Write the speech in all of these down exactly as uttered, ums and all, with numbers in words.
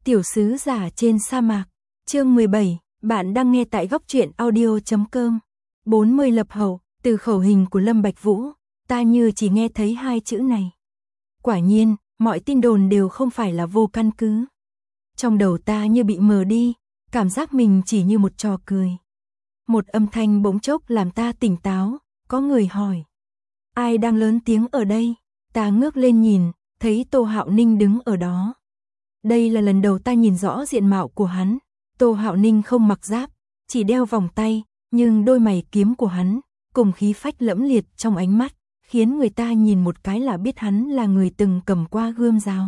Tiểu sứ giả trên sa mạc, chương mười bảy, bạn đang nghe tại góc truyện audio chấm com. bốn mươi lập hậu, từ khẩu hình của Lâm Bạch Vũ, ta như chỉ nghe thấy hai chữ này. Quả nhiên, mọi tin đồn đều không phải là vô căn cứ. Trong đầu ta như bị mờ đi, cảm giác mình chỉ như một trò cười. Một âm thanh bỗng chốc làm ta tỉnh táo, có người hỏi. Ai đang lớn tiếng ở đây? Ta ngước lên nhìn, thấy Tô Hạo Ninh đứng ở đó. Đây là lần đầu ta nhìn rõ diện mạo của hắn. Tô Hạo Ninh không mặc giáp, chỉ đeo vòng tay, nhưng đôi mày kiếm của hắn, cùng khí phách lẫm liệt trong ánh mắt, khiến người ta nhìn một cái là biết hắn là người từng cầm qua gươm giáo.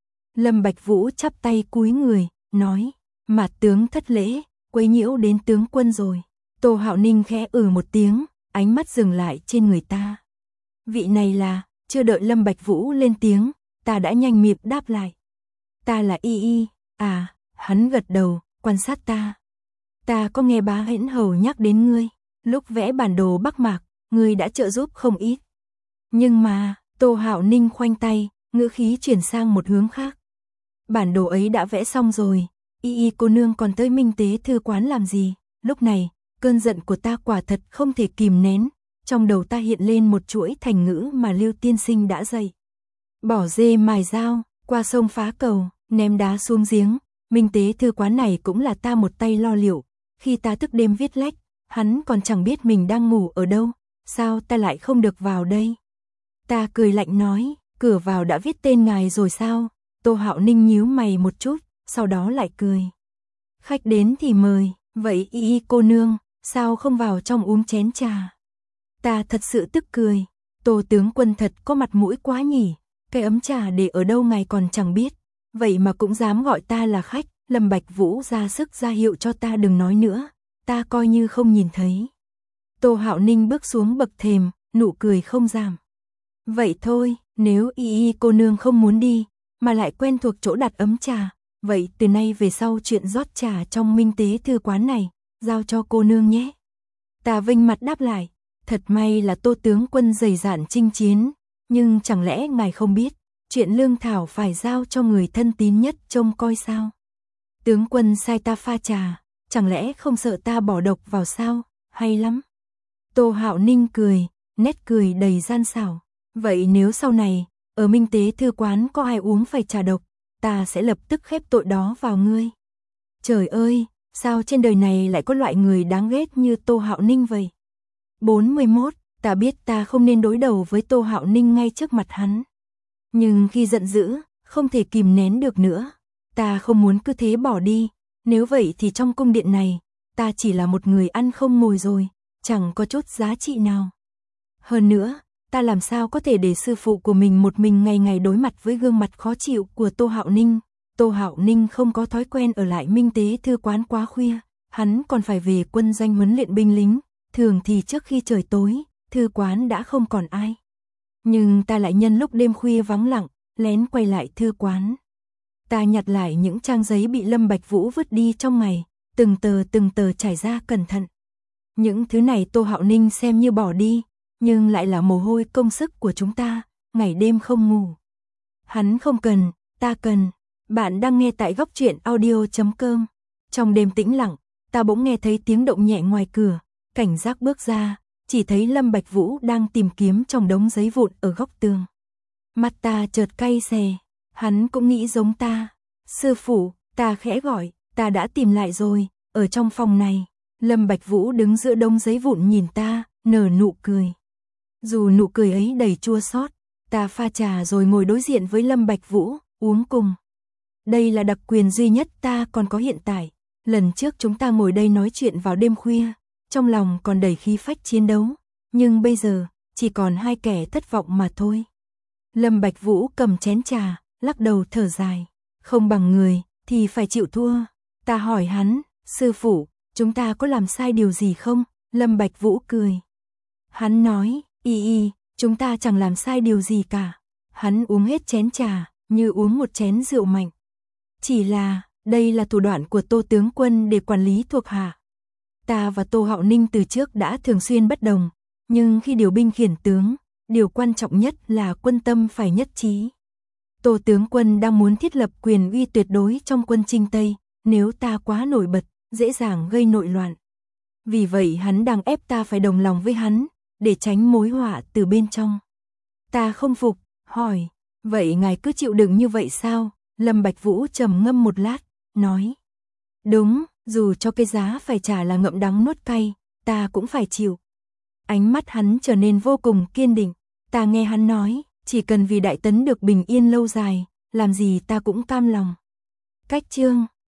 Lâm Bạch Vũ chắp tay cúi người, nói, Mạt tướng thất lễ, quấy nhiễu đến tướng quân rồi. Tô Hạo Ninh khẽ ừ một tiếng, ánh mắt dừng lại trên người ta. Vị này là, chưa đợi Lâm Bạch Vũ lên tiếng, ta đã nhanh miệng đáp lại. Ta là Y Y, à, hắn gật đầu, quan sát ta. Ta có nghe bá Hễn Hầu nhắc đến ngươi, lúc vẽ bản đồ Bắc Mạc, ngươi đã trợ giúp không ít. Nhưng mà, Tô Hạo Ninh khoanh tay, ngữ khí chuyển sang một hướng khác. Bản đồ ấy đã vẽ xong rồi, Y Y cô nương còn tới Minh Tế Thư Quán làm gì? Lúc này, cơn giận của ta quả thật không thể kìm nén, trong đầu ta hiện lên một chuỗi thành ngữ mà Lưu tiên sinh đã dạy. Bỏ dê mài dao, qua sông phá cầu, ném đá xuống giếng, Minh Tế Thư Quán này cũng là ta một tay lo liệu, khi ta thức đêm viết lách, hắn còn chẳng biết mình đang ngủ ở đâu, sao ta lại không được vào đây? Ta cười lạnh nói, cửa vào đã viết tên ngài rồi sao? Tô Hạo Ninh nhíu mày một chút, sau đó lại cười. Khách đến thì mời, vậy Y Y cô nương, sao không vào trong uống chén trà? Ta thật sự tức cười, Tô tướng quân thật có mặt mũi quá nhỉ, cái ấm trà để ở đâu ngài còn chẳng biết, vậy mà cũng dám gọi ta là khách. Lâm Bạch Vũ ra sức ra hiệu cho ta đừng nói nữa, ta coi như không nhìn thấy. Tô Hạo Ninh bước xuống bậc thềm, nụ cười không giảm. Vậy thôi, nếu Y Y cô nương không muốn đi, mà lại quen thuộc chỗ đặt ấm trà, vậy từ nay về sau chuyện rót trà trong Minh Tế Thư Quán này, giao cho cô nương nhé. Ta vinh mặt đáp lại, thật may là Tô tướng quân dày dạn chinh chiến, nhưng chẳng lẽ ngài không biết, chuyện lương thảo phải giao cho người thân tín nhất trông coi sao? Tướng quân sai ta pha trà, chẳng lẽ không sợ ta bỏ độc vào sao? Hay lắm. Tô Hạo Ninh cười, nét cười đầy gian xảo. Vậy nếu sau này, ở Minh Tế Thư Quán có ai uống phải trà độc, ta sẽ lập tức khép tội đó vào ngươi. Trời ơi, sao trên đời này lại có loại người đáng ghét như Tô Hạo Ninh vậy? bốn mươi mốt, ta biết ta không nên đối đầu với Tô Hạo Ninh ngay trước mặt hắn. Nhưng khi giận dữ, không thể kìm nén được nữa. Ta không muốn cứ thế bỏ đi, nếu vậy thì trong cung điện này, ta chỉ là một người ăn không ngồi rồi, chẳng có chút giá trị nào. Hơn nữa, ta làm sao có thể để sư phụ của mình một mình ngày ngày đối mặt với gương mặt khó chịu của Tô Hạo Ninh. Tô Hạo Ninh không có thói quen ở lại Minh Tế Thư Quán quá khuya, hắn còn phải về quân doanh huấn luyện binh lính, thường thì trước khi trời tối, thư quán đã không còn ai. Nhưng ta lại nhân lúc đêm khuya vắng lặng, lén quay lại thư quán. Ta nhặt lại những trang giấy bị Lâm Bạch Vũ vứt đi trong ngày, từng tờ từng tờ trải ra cẩn thận. Những thứ này Tô Hạo Ninh xem như bỏ đi, nhưng lại là mồ hôi công sức của chúng ta, ngày đêm không ngủ. Hắn không cần, ta cần. Bạn đang nghe tại góc truyện audio chấm com. Trong đêm tĩnh lặng, ta bỗng nghe thấy tiếng động nhẹ ngoài cửa, cảnh giác bước ra, chỉ thấy Lâm Bạch Vũ đang tìm kiếm trong đống giấy vụn ở góc tường. Mắt ta chợt cay xè. Hắn cũng nghĩ giống ta. Sư phụ, ta khẽ gọi, ta đã tìm lại rồi, ở trong phòng này. Lâm Bạch Vũ đứng giữa đống giấy vụn nhìn ta, nở nụ cười. Dù nụ cười ấy đầy chua xót, ta pha trà rồi ngồi đối diện với Lâm Bạch Vũ, uống cùng. Đây là đặc quyền duy nhất ta còn có hiện tại. Lần trước chúng ta ngồi đây nói chuyện vào đêm khuya, trong lòng còn đầy khí phách chiến đấu, nhưng bây giờ, chỉ còn hai kẻ thất vọng mà thôi. Lâm Bạch Vũ cầm chén trà, lắc đầu thở dài, không bằng người, thì phải chịu thua. Ta hỏi hắn, sư phụ, chúng ta có làm sai điều gì không? Lâm Bạch Vũ cười. Hắn nói, Y Y, chúng ta chẳng làm sai điều gì cả. Hắn uống hết chén trà, như uống một chén rượu mạnh. Chỉ là, đây là thủ đoạn của Tô tướng quân để quản lý thuộc hạ. Ta và Tô Hạo Ninh từ trước đã thường xuyên bất đồng, nhưng khi điều binh khiển tướng, điều quan trọng nhất là quân tâm phải nhất trí. Tô tướng quân đang muốn thiết lập quyền uy tuyệt đối trong quân Trinh Tây, nếu ta quá nổi bật, dễ dàng gây nội loạn. Vì vậy hắn đang ép ta phải đồng lòng với hắn, để tránh mối họa từ bên trong. Ta không phục, hỏi, vậy ngài cứ chịu đựng như vậy sao? Lâm Bạch Vũ trầm ngâm một lát, nói, đúng, dù cho cái giá phải trả là ngậm đắng nuốt cay, ta cũng phải chịu. Ánh mắt hắn trở nên vô cùng kiên định, ta nghe hắn nói, chỉ cần vì Đại Tấn được bình yên lâu dài, làm gì ta cũng cam lòng. Cách chương